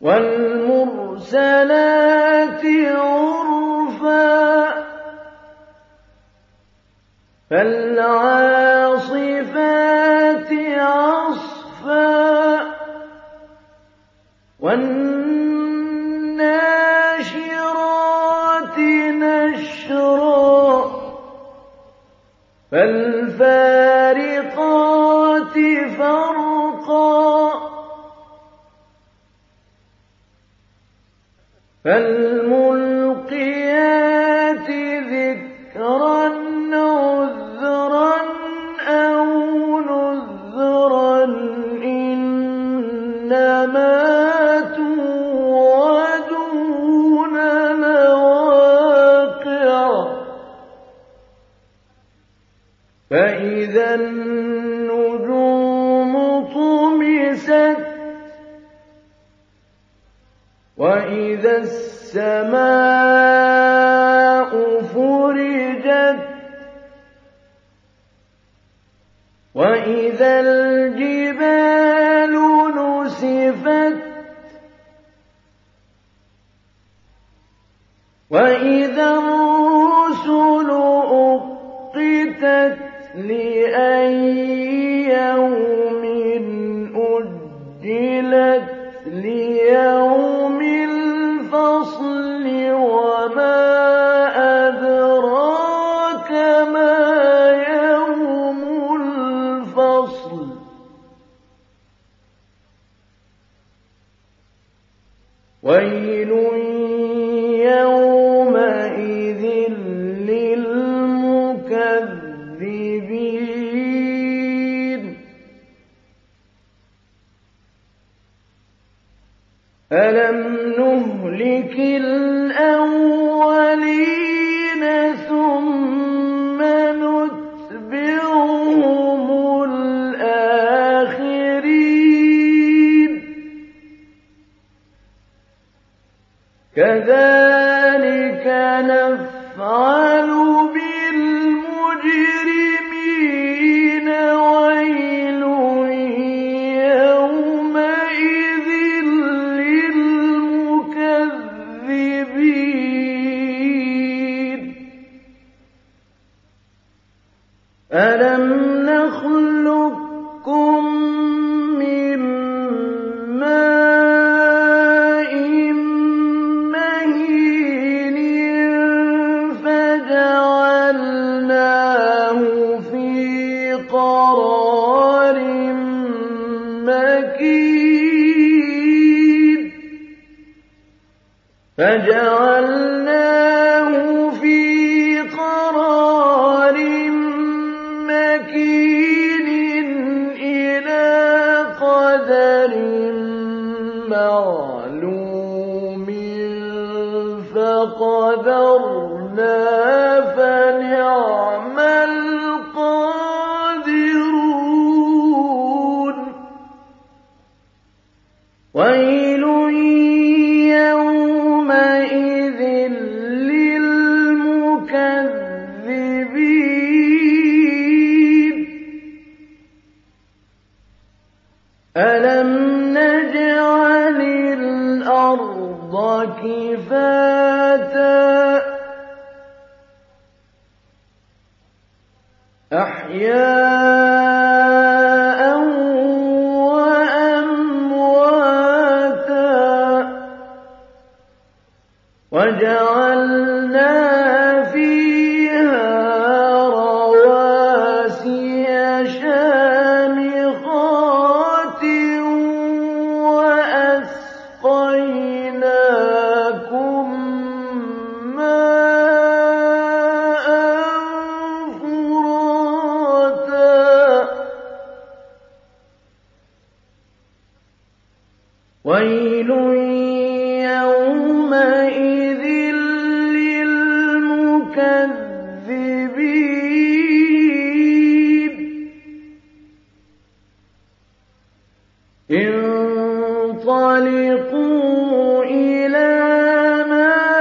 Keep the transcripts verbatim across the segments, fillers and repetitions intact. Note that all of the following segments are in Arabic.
وَالْمُرْسَلَاتِ عُرْفًا فَالْعَاصِفَاتِ عَصْفًا وَالنَّاشِرَاتِ نَشْرًا فَالْفَارِقَاتِ فَرْقًا فَالْمُلْقِيَاتِ ذِكْرًا عُذْرًا أَوْ نُذْرًا إِنَّمَا تُوعَدُونَ لَوَاقِعٌ فَإِذَا النُّجُومُ طُمِسَتْ وَإِذَا السَّمَاءُ فُرِجَتْ وَإِذَا الْجِبَالُ نُسِفَتْ وَإِذَا الرُّسُلُ أُقِّتَتْ لِأَيِّ يَوْمٍ أُجِّلَتْ لِيَوْمِ الْفَصْلِ وَمَا أَدْرَاكَ مَا يَوْمُ الْفَصْلِ وَيْلٌ يَوْمَئِذٍ لِّلْمُكَذِّبِينَ أَلَمْ نُهْلِكِ الْأَوَّلِينَ ثُمَّ نُتْبِعُهُمُ الْآخِرِينَ كَذَلِكَ نَفْعَلُ بِالْمُجْرِمِينَ وَيْلٌ يَوْمَئِذٍ لِّلْمُكَذِّبِينَ أَلَمْ نَخْلُقكُّم مِّن مَّاءٍ مَّهِينٍ فَجَعَلْنَاهُ فِي قَرَارٍ مَّكِينٍ فَجَعَلْنَاهُ فِي قَرَارٍ مَّكِينٍ إِلَىٰ قَدَرٍ مَّعْلُومٍ فَقَدَرْنَا فَنِعْمَ الْقَادِرُونَ وَيْلٌ يَوْمَئِذٍ لِّلْمُكَذِّبِينَ أَلَمْ نَجْعَلِ الْأَرْضَ كِفَاتًا أَحْيَاءً وَأَمْوَاتًا وَجَعَلْنَا فِيهَا رَوَاسِيَ شَامِخَاتٍ وَأَسْقَيْنَاكُم مَّاءً فُرَاتًا وَيْلٌ يَوْمَئِذٍ لِّلْمُكَذِّبِينَ انطَلِقُوا إِلَىٰ مَا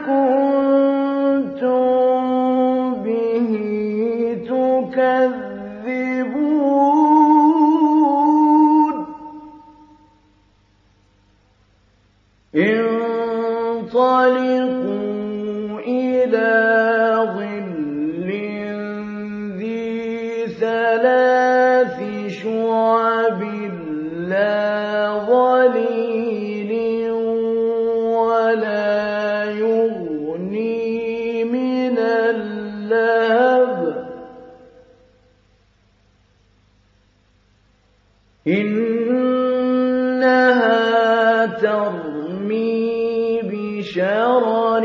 كُنتُم بِهِ تُكَذِّبُونَ انطلقوا إلى ظل ذي ثلاث شعب لا ظليل ولا يغني من اللهب إنها ترمي بشرر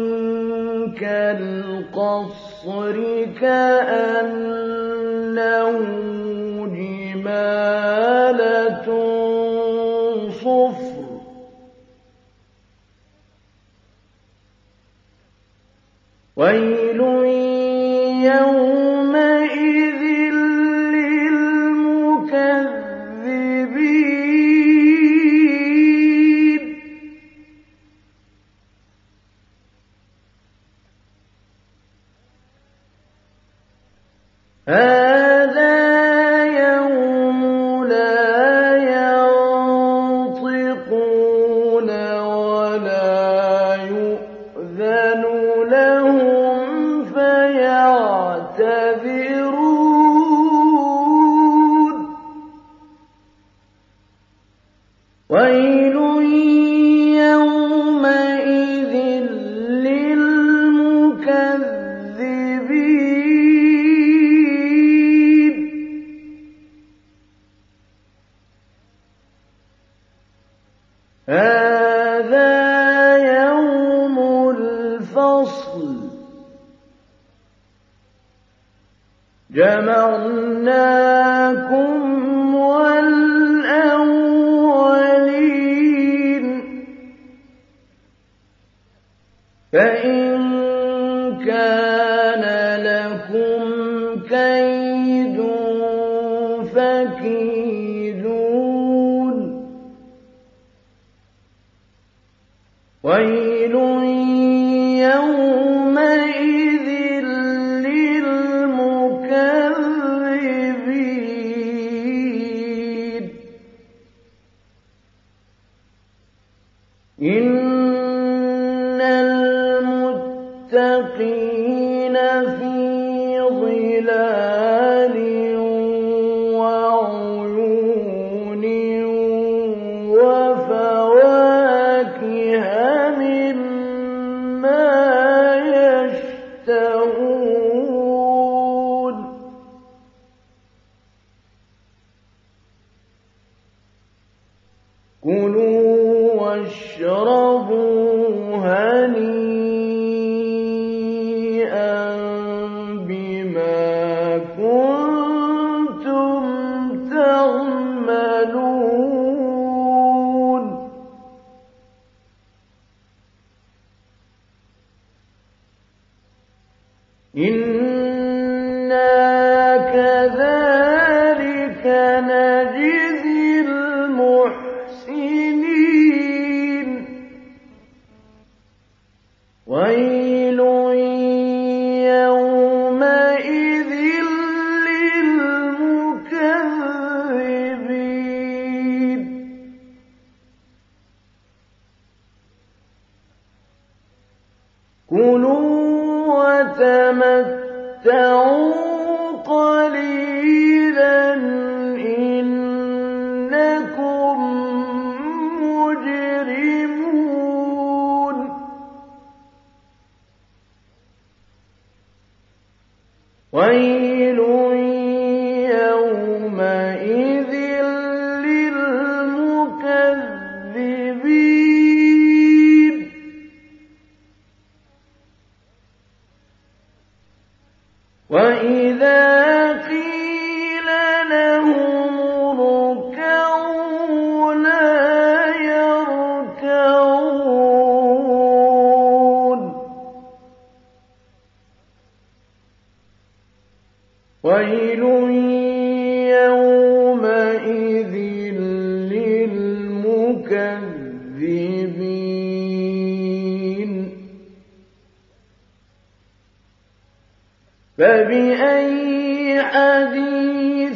كالقصر كأنه جمالة صفر ويل يومئذ للمكذبين هذا يوم لا ينطقون ولا يؤذن لهم فيعتذرون ويل يومئذ للمكذبين هذا يوم الفصل جمعناكم والأولين فإن كان لكم كيد فكيدون ويل يومئذ للمكذبين إن المتقين في ظلال وعيون وفواكه مما يشتهون كلوا واشربوا هنيئا بما كنتم تعملون إنا كذلك نجزي المحسنين ويل يومئذ للمكذبين كلوا وتمتعوا قليلا إنكم مجرمون ويل يومئذ للمكذبين وإذا قيل لهم اركعوا لا يركعون ويل يومئذ للمكذبين فبأي حديث